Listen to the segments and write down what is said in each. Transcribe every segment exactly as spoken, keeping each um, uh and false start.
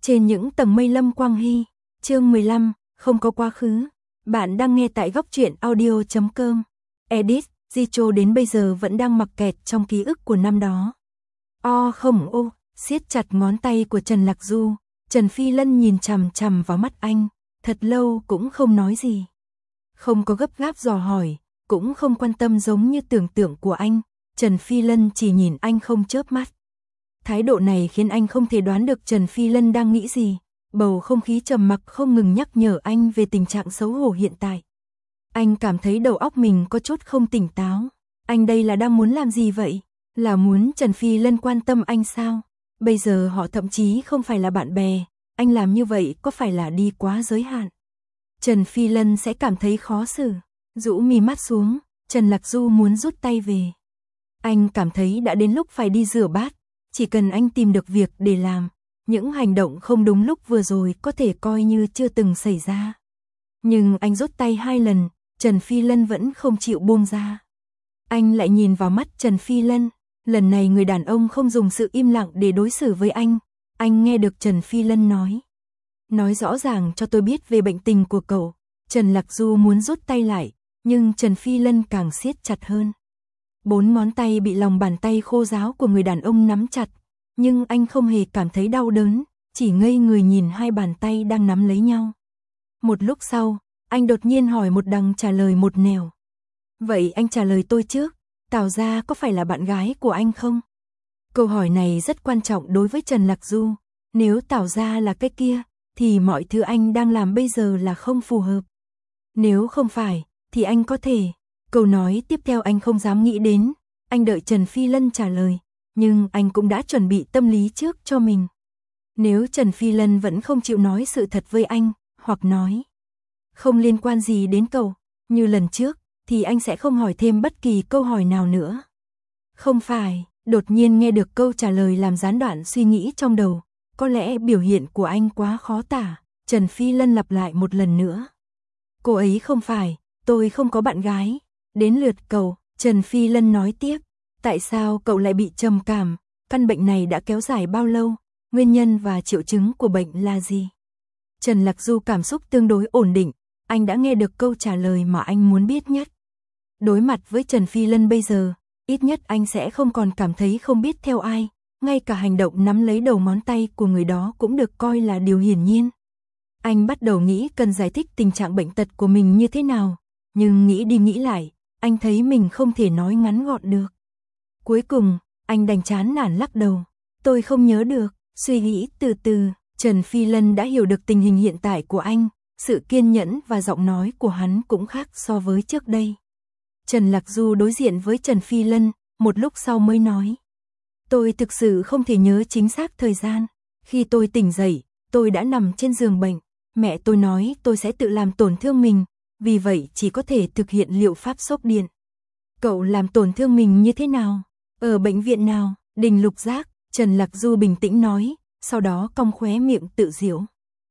Trên những tầng mây Lâm Quang Hy, chương mười lăm, không có quá khứ. Bạn đang nghe tại góc truyện audio chấm com. Edit, Jicho đến bây giờ vẫn đang mặc kẹt trong ký ức của năm đó. O không ô, siết chặt ngón tay của Trần Lạc Du, Trần Phi Lân nhìn chằm chằm vào mắt anh, thật lâu cũng không nói gì. Không có gấp gáp dò hỏi, cũng không quan tâm giống như tưởng tượng của anh, Trần Phi Lân chỉ nhìn anh không chớp mắt. Thái độ này khiến anh không thể đoán được Trần Phi Lân đang nghĩ gì, bầu không khí trầm mặc không ngừng nhắc nhở anh về tình trạng xấu hổ hiện tại. Anh cảm thấy đầu óc mình có chút không tỉnh táo, anh đây là đang muốn làm gì vậy? Là muốn Trần Phi Lân quan tâm anh sao? Bây giờ họ thậm chí không phải là bạn bè, anh làm như vậy có phải là đi quá giới hạn? Trần Phi Lân sẽ cảm thấy khó xử, rũ mi mắt xuống, Trần Lạc Du muốn rút tay về. Anh cảm thấy đã đến lúc phải đi rửa bát, chỉ cần anh tìm được việc để làm, những hành động không đúng lúc vừa rồi có thể coi như chưa từng xảy ra. Nhưng anh rút tay hai lần, Trần Phi Lân vẫn không chịu buông ra. Anh lại nhìn vào mắt Trần Phi Lân, lần này người đàn ông không dùng sự im lặng để đối xử với anh. Anh nghe được Trần Phi Lân nói. Nói rõ ràng cho tôi biết về bệnh tình của cậu. Trần Lạc Du muốn rút tay lại, nhưng Trần Phi Lân càng siết chặt hơn. Bốn ngón tay bị lòng bàn tay khô ráo của người đàn ông nắm chặt, nhưng anh không hề cảm thấy đau đớn, chỉ ngây người nhìn hai bàn tay đang nắm lấy nhau. Một lúc sau, anh đột nhiên hỏi một đằng trả lời một nẻo. Vậy anh trả lời tôi trước, Tào Gia có phải là bạn gái của anh không? Câu hỏi này rất quan trọng đối với Trần Lạc Du. Nếu Tào Gia là cái kia, thì mọi thứ anh đang làm bây giờ là không phù hợp. Nếu không phải, thì anh có thể. Câu nói tiếp theo anh không dám nghĩ đến. Anh đợi Trần Phi Lân trả lời, nhưng anh cũng đã chuẩn bị tâm lý trước cho mình. Nếu Trần Phi Lân vẫn không chịu nói sự thật với anh, hoặc nói không liên quan gì đến cậu, như lần trước, thì anh sẽ không hỏi thêm bất kỳ câu hỏi nào nữa. Không phải, đột nhiên nghe được câu trả lời làm gián đoạn suy nghĩ trong đầu. Có lẽ biểu hiện của anh quá khó tả, Trần Phi Lân lặp lại một lần nữa. Cô ấy không phải, tôi không có bạn gái. Đến lượt cậu, Trần Phi Lân nói tiếp. Tại sao cậu lại bị trầm cảm? Căn bệnh này đã kéo dài bao lâu? Nguyên nhân và triệu chứng của bệnh là gì? Trần Lạc Du cảm xúc tương đối ổn định. Anh đã nghe được câu trả lời mà anh muốn biết nhất. Đối mặt với Trần Phi Lân bây giờ, ít nhất anh sẽ không còn cảm thấy không biết theo ai. Ngay cả hành động nắm lấy đầu ngón tay của người đó cũng được coi là điều hiển nhiên. Anh bắt đầu nghĩ cần giải thích tình trạng bệnh tật của mình như thế nào. Nhưng nghĩ đi nghĩ lại, anh thấy mình không thể nói ngắn gọn được. Cuối cùng, anh đành chán nản lắc đầu. Tôi không nhớ được, suy nghĩ từ từ, Trần Phi Lân đã hiểu được tình hình hiện tại của anh. Sự kiên nhẫn và giọng nói của hắn cũng khác so với trước đây. Trần Lạc Du đối diện với Trần Phi Lân, một lúc sau mới nói. Tôi thực sự không thể nhớ chính xác thời gian. Khi tôi tỉnh dậy, tôi đã nằm trên giường bệnh. Mẹ tôi nói tôi sẽ tự làm tổn thương mình, vì vậy chỉ có thể thực hiện liệu pháp sốc điện. Cậu làm tổn thương mình như thế nào? Ở bệnh viện nào? Đình Lục Giác, Trần Lạc Du bình tĩnh nói, sau đó cong khóe miệng tự giễu.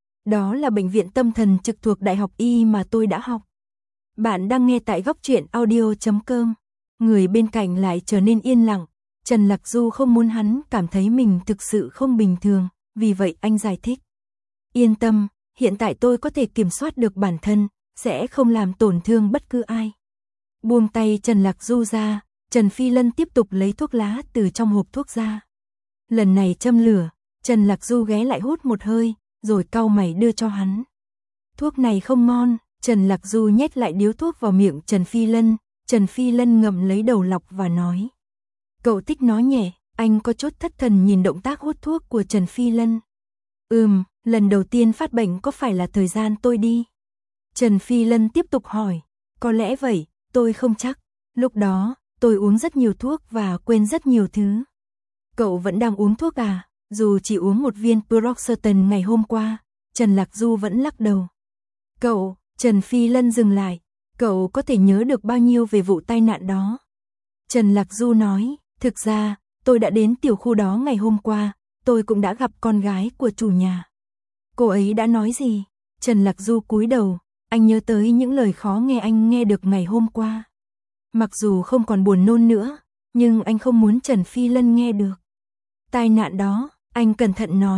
Đó là bệnh viện tâm thần trực thuộc Đại học Y mà tôi đã học. Bạn đang nghe tại góc truyện audio chấm com. Người bên cạnh lại trở nên yên lặng. Trần Lạc Du không muốn hắn cảm thấy mình thực sự không bình thường, vì vậy anh giải thích. Yên tâm, hiện tại tôi có thể kiểm soát được bản thân, sẽ không làm tổn thương bất cứ ai. Buông tay Trần Lạc Du ra, Trần Phi Lân tiếp tục lấy thuốc lá từ trong hộp thuốc ra. Lần này châm lửa, Trần Lạc Du ghé lại hút một hơi, rồi cau mày đưa cho hắn. Thuốc này không ngon, Trần Lạc Du nhét lại điếu thuốc vào miệng Trần Phi Lân, Trần Phi Lân ngậm lấy đầu lọc và nói. Cậu thích nói nhẹ, anh có chút thất thần nhìn động tác hút thuốc của Trần Phi Lân. Ừm, lần đầu tiên phát bệnh có phải là thời gian tôi đi? Trần Phi Lân tiếp tục hỏi, có lẽ vậy, tôi không chắc. Lúc đó, tôi uống rất nhiều thuốc và quên rất nhiều thứ. Cậu vẫn đang uống thuốc à? Dù chỉ uống một viên Paroxetan ngày hôm qua, Trần Lạc Du vẫn lắc đầu. Cậu, Trần Phi Lân dừng lại, cậu có thể nhớ được bao nhiêu về vụ tai nạn đó? Trần Lạc Du nói, thực ra, tôi đã đến tiểu khu đó ngày hôm qua, tôi cũng đã gặp con gái của chủ nhà. Cô ấy đã nói gì? Trần Lạc Du cúi đầu, anh nhớ tới những lời khó nghe anh nghe được ngày hôm qua. Mặc dù không còn buồn nôn nữa, nhưng anh không muốn Trần Phi Lân nghe được. Tai nạn đó, anh cẩn thận nói,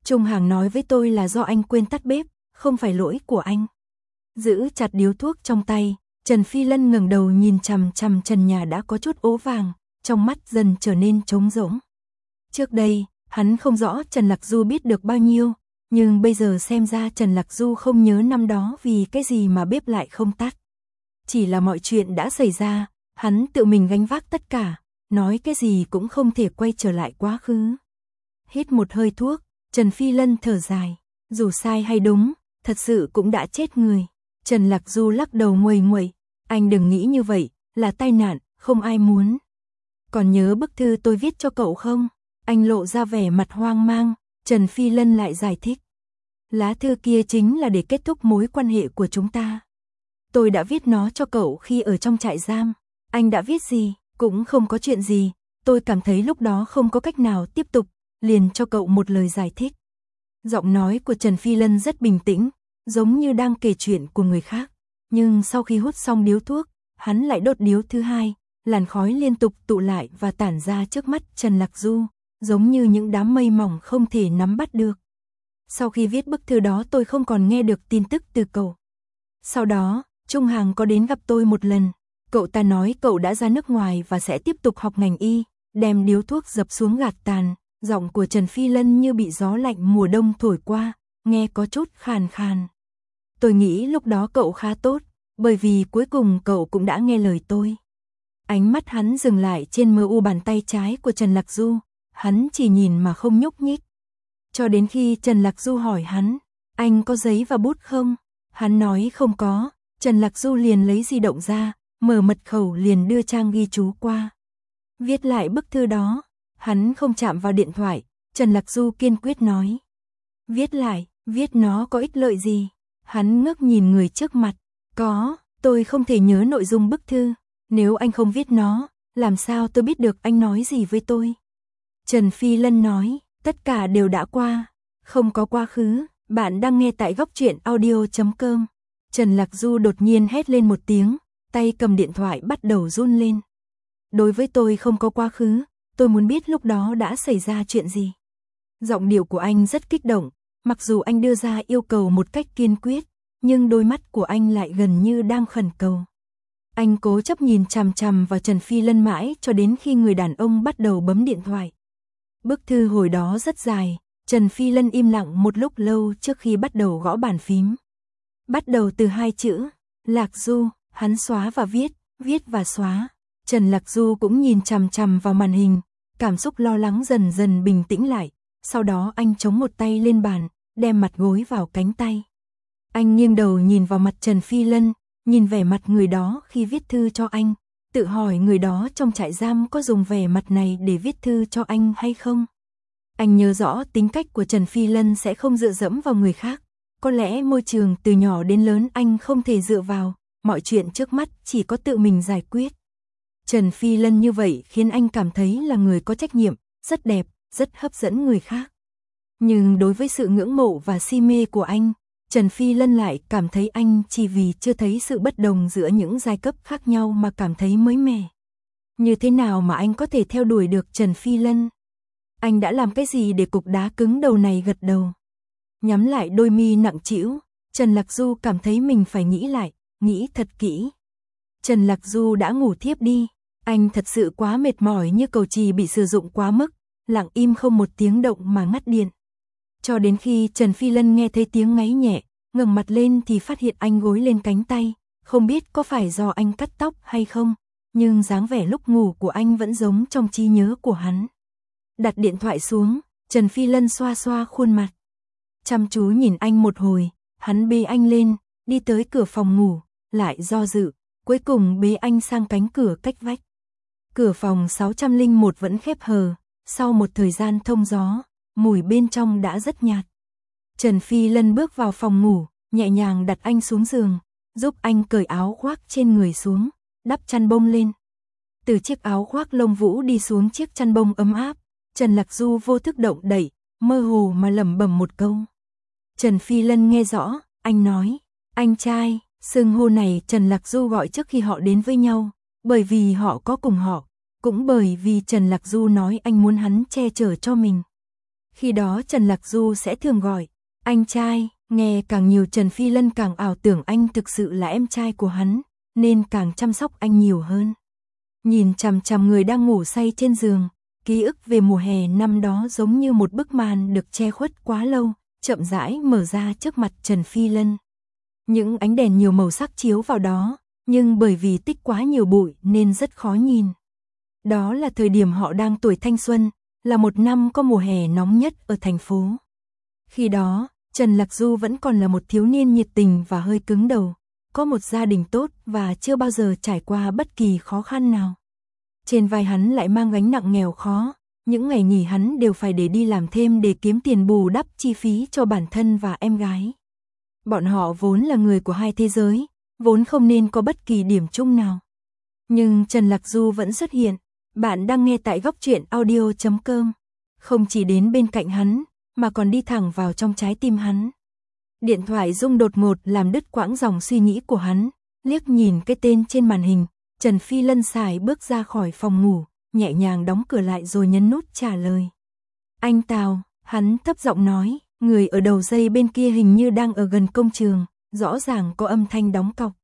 Trung Hàng nói với tôi là do anh quên tắt bếp, không phải lỗi của anh. Giữ chặt điếu thuốc trong tay, Trần Phi Lân ngẩng đầu nhìn chằm chằm trần nhà đã có chút ố vàng, trong mắt dần trở nên trống rỗng. Trước đây, hắn không rõ Trần Lạc Du biết được bao nhiêu, nhưng bây giờ xem ra Trần Lạc Du không nhớ năm đó vì cái gì mà bếp lại không tắt. Chỉ là mọi chuyện đã xảy ra, hắn tự mình gánh vác tất cả, nói cái gì cũng không thể quay trở lại quá khứ. Hít một hơi thuốc, Trần Phi Lân thở dài, dù sai hay đúng, thật sự cũng đã chết người. Trần Lạc Du lắc đầu nguầy nguầy, anh đừng nghĩ như vậy, là tai nạn, không ai muốn. Còn nhớ bức thư tôi viết cho cậu không? Anh lộ ra vẻ mặt hoang mang, Trần Phi Lân lại giải thích. Lá thư kia chính là để kết thúc mối quan hệ của chúng ta. Tôi đã viết nó cho cậu khi ở trong trại giam. Anh đã viết gì? Cũng không có chuyện gì. Tôi cảm thấy lúc đó không có cách nào tiếp tục, liền cho cậu một lời giải thích. Giọng nói của Trần Phi Lân rất bình tĩnh, giống như đang kể chuyện của người khác. Nhưng sau khi hút xong điếu thuốc, hắn lại đốt điếu thứ hai, làn khói liên tục tụ lại và tản ra trước mắt Trần Lạc Du, giống như những đám mây mỏng không thể nắm bắt được. Sau khi viết bức thư đó tôi không còn nghe được tin tức từ cậu. Sau đó, Trung Hàng có đến gặp tôi một lần. Cậu ta nói cậu đã ra nước ngoài và sẽ tiếp tục học ngành y, đem điếu thuốc dập xuống gạt tàn. Giọng của Trần Phi Lân như bị gió lạnh mùa đông thổi qua, nghe có chút khàn khàn. Tôi nghĩ lúc đó cậu khá tốt, bởi vì cuối cùng cậu cũng đã nghe lời tôi. Ánh mắt hắn dừng lại trên mờ u bàn tay trái của Trần Lạc Du, hắn chỉ nhìn mà không nhúc nhích. Cho đến khi Trần Lạc Du hỏi hắn, anh có giấy và bút không? Hắn nói không có, Trần Lạc Du liền lấy di động ra, mở mật khẩu liền đưa trang ghi chú qua. Viết lại bức thư đó, hắn không chạm vào điện thoại, Trần Lạc Du kiên quyết nói. Viết lại, viết nó có ích lợi gì? Hắn ngước nhìn người trước mặt, có, tôi không thể nhớ nội dung bức thư, nếu anh không viết nó, làm sao tôi biết được anh nói gì với tôi? Trần Phi Lân nói, tất cả đều đã qua, không có quá khứ. Bạn đang nghe tại góc truyện audio chấm com. Trần Lạc Du đột nhiên hét lên một tiếng, tay cầm điện thoại bắt đầu run lên. Đối với tôi không có quá khứ, tôi muốn biết lúc đó đã xảy ra chuyện gì. Giọng điệu của anh rất kích động, mặc dù anh đưa ra yêu cầu một cách kiên quyết, nhưng đôi mắt của anh lại gần như đang khẩn cầu. Anh cố chấp nhìn chằm chằm vào Trần Phi Lân mãi cho đến khi người đàn ông bắt đầu bấm điện thoại. Bức thư hồi đó rất dài, Trần Phi Lân im lặng một lúc lâu trước khi bắt đầu gõ bàn phím. Bắt đầu từ hai chữ, Lạc Du, hắn xóa và viết, viết và xóa. Trần Lạc Du cũng nhìn chằm chằm vào màn hình, cảm xúc lo lắng dần dần bình tĩnh lại, sau đó anh chống một tay lên bàn, đem mặt gối vào cánh tay. Anh nghiêng đầu nhìn vào mặt Trần Phi Lân, nhìn vẻ mặt người đó khi viết thư cho anh, tự hỏi người đó trong trại giam có dùng vẻ mặt này để viết thư cho anh hay không. Anh nhớ rõ tính cách của Trần Phi Lân sẽ không dựa dẫm vào người khác, có lẽ môi trường từ nhỏ đến lớn anh không thể dựa vào, mọi chuyện trước mắt chỉ có tự mình giải quyết. Trần Phi Lân như vậy khiến anh cảm thấy là người có trách nhiệm, rất đẹp, rất hấp dẫn người khác. Nhưng đối với sự ngưỡng mộ và si mê của anh, Trần Phi Lân lại cảm thấy anh chỉ vì chưa thấy sự bất đồng giữa những giai cấp khác nhau mà cảm thấy mới mẻ. Như thế nào mà anh có thể theo đuổi được Trần Phi Lân? Anh đã làm cái gì để cục đá cứng đầu này gật đầu? Nhắm lại đôi mi nặng trĩu, Trần Lạc Du cảm thấy mình phải nghĩ lại, nghĩ thật kỹ. Trần Lạc Du đã ngủ thiếp đi, anh thật sự quá mệt mỏi như cầu chì bị sử dụng quá mức, lặng im không một tiếng động mà ngắt điện. Cho đến khi Trần Phi Lân nghe thấy tiếng ngáy nhẹ, ngẩng mặt lên thì phát hiện anh gối lên cánh tay, không biết có phải do anh cắt tóc hay không, nhưng dáng vẻ lúc ngủ của anh vẫn giống trong trí nhớ của hắn. Đặt điện thoại xuống, Trần Phi Lân xoa xoa khuôn mặt. Chăm chú nhìn anh một hồi, hắn bế anh lên, đi tới cửa phòng ngủ, lại do dự, cuối cùng bế anh sang cánh cửa cách vách. Cửa phòng sáu không một vẫn khép hờ, sau một thời gian thông gió, mùi bên trong đã rất nhạt. Trần Phi Lân bước vào phòng ngủ, nhẹ nhàng đặt anh xuống giường, giúp anh cởi áo khoác trên người xuống, đắp chăn bông lên. Từ chiếc áo khoác lông vũ đi xuống chiếc chăn bông ấm áp, Trần Lạc Du vô thức động đậy, mơ hồ mà lẩm bẩm một câu. Trần Phi Lân nghe rõ, anh nói, anh trai, xưng hô này Trần Lạc Du gọi trước khi họ đến với nhau, bởi vì họ có cùng họ, cũng bởi vì Trần Lạc Du nói anh muốn hắn che chở cho mình. Khi đó Trần Lạc Du sẽ thường gọi anh trai, nghe càng nhiều Trần Phi Lân càng ảo tưởng anh thực sự là em trai của hắn, nên càng chăm sóc anh nhiều hơn. Nhìn chằm chằm người đang ngủ say trên giường, ký ức về mùa hè năm đó giống như một bức màn được che khuất quá lâu, chậm rãi mở ra trước mặt Trần Phi Lân. Những ánh đèn nhiều màu sắc chiếu vào đó, nhưng bởi vì tích quá nhiều bụi nên rất khó nhìn. Đó là thời điểm họ đang tuổi thanh xuân, là một năm có mùa hè nóng nhất ở thành phố. Khi đó, Trần Lạc Du vẫn còn là một thiếu niên nhiệt tình và hơi cứng đầu, có một gia đình tốt và chưa bao giờ trải qua bất kỳ khó khăn nào. Trên vai hắn lại mang gánh nặng nghèo khó, những ngày nghỉ hắn đều phải để đi làm thêm để kiếm tiền bù đắp chi phí cho bản thân và em gái. Bọn họ vốn là người của hai thế giới, vốn không nên có bất kỳ điểm chung nào. Nhưng Trần Lạc Du vẫn xuất hiện. Bạn đang nghe tại góc truyện audio chấm com. Không chỉ đến bên cạnh hắn, mà còn đi thẳng vào trong trái tim hắn. Điện thoại rung đột ngột làm đứt quãng dòng suy nghĩ của hắn, liếc nhìn cái tên trên màn hình, Trần Phi Lân xài bước ra khỏi phòng ngủ, nhẹ nhàng đóng cửa lại rồi nhấn nút trả lời. Anh Tào, hắn thấp giọng nói, người ở đầu dây bên kia hình như đang ở gần công trường, rõ ràng có âm thanh đóng cọc.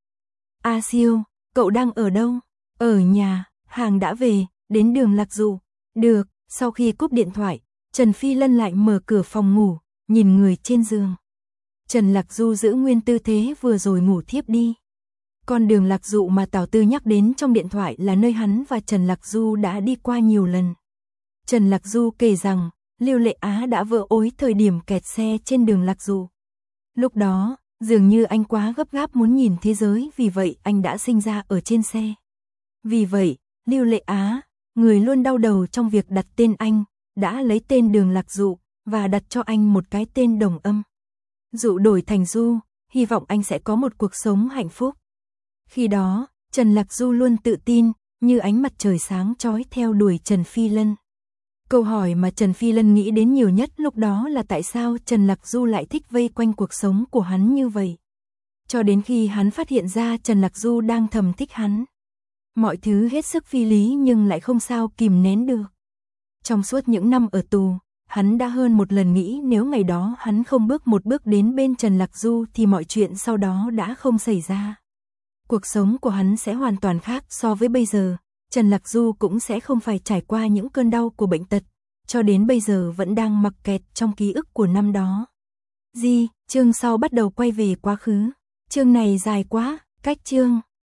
A Siêu, cậu đang ở đâu? Ở nhà, hàng đã về, đến đường Lạc Du. Được, sau khi cúp điện thoại, Trần Phi Lân lại mở cửa phòng ngủ, nhìn người trên giường. Trần Lạc Du giữ nguyên tư thế vừa rồi ngủ thiếp đi. Con đường Lạc Dụ mà Tào Tư nhắc đến trong điện thoại là nơi hắn và Trần Lạc Du đã đi qua nhiều lần. Trần Lạc Du kể rằng, Lưu Lệ Á đã vỡ ối thời điểm kẹt xe trên đường Lạc Dụ. Lúc đó, dường như anh quá gấp gáp muốn nhìn thế giới, vì vậy anh đã sinh ra ở trên xe. Vì vậy, Lưu Lệ Á, người luôn đau đầu trong việc đặt tên anh, đã lấy tên đường Lạc Dụ và đặt cho anh một cái tên đồng âm. Dụ đổi thành Du, hy vọng anh sẽ có một cuộc sống hạnh phúc. Khi đó, Trần Lạc Du luôn tự tin, như ánh mặt trời sáng chói theo đuổi Trần Phi Lân. Câu hỏi mà Trần Phi Lân nghĩ đến nhiều nhất lúc đó là tại sao Trần Lạc Du lại thích vây quanh cuộc sống của hắn như vậy. Cho đến khi hắn phát hiện ra Trần Lạc Du đang thầm thích hắn. Mọi thứ hết sức phi lý nhưng lại không sao kìm nén được. Trong suốt những năm ở tù, hắn đã hơn một lần nghĩ nếu ngày đó hắn không bước một bước đến bên Trần Lạc Du thì mọi chuyện sau đó đã không xảy ra. Cuộc sống của hắn sẽ hoàn toàn khác so với bây giờ, Trần Lạc Du cũng sẽ không phải trải qua những cơn đau của bệnh tật, cho đến bây giờ vẫn đang mắc kẹt trong ký ức của năm đó. Di, chương sau bắt đầu quay về quá khứ. Chương này dài quá, cách chương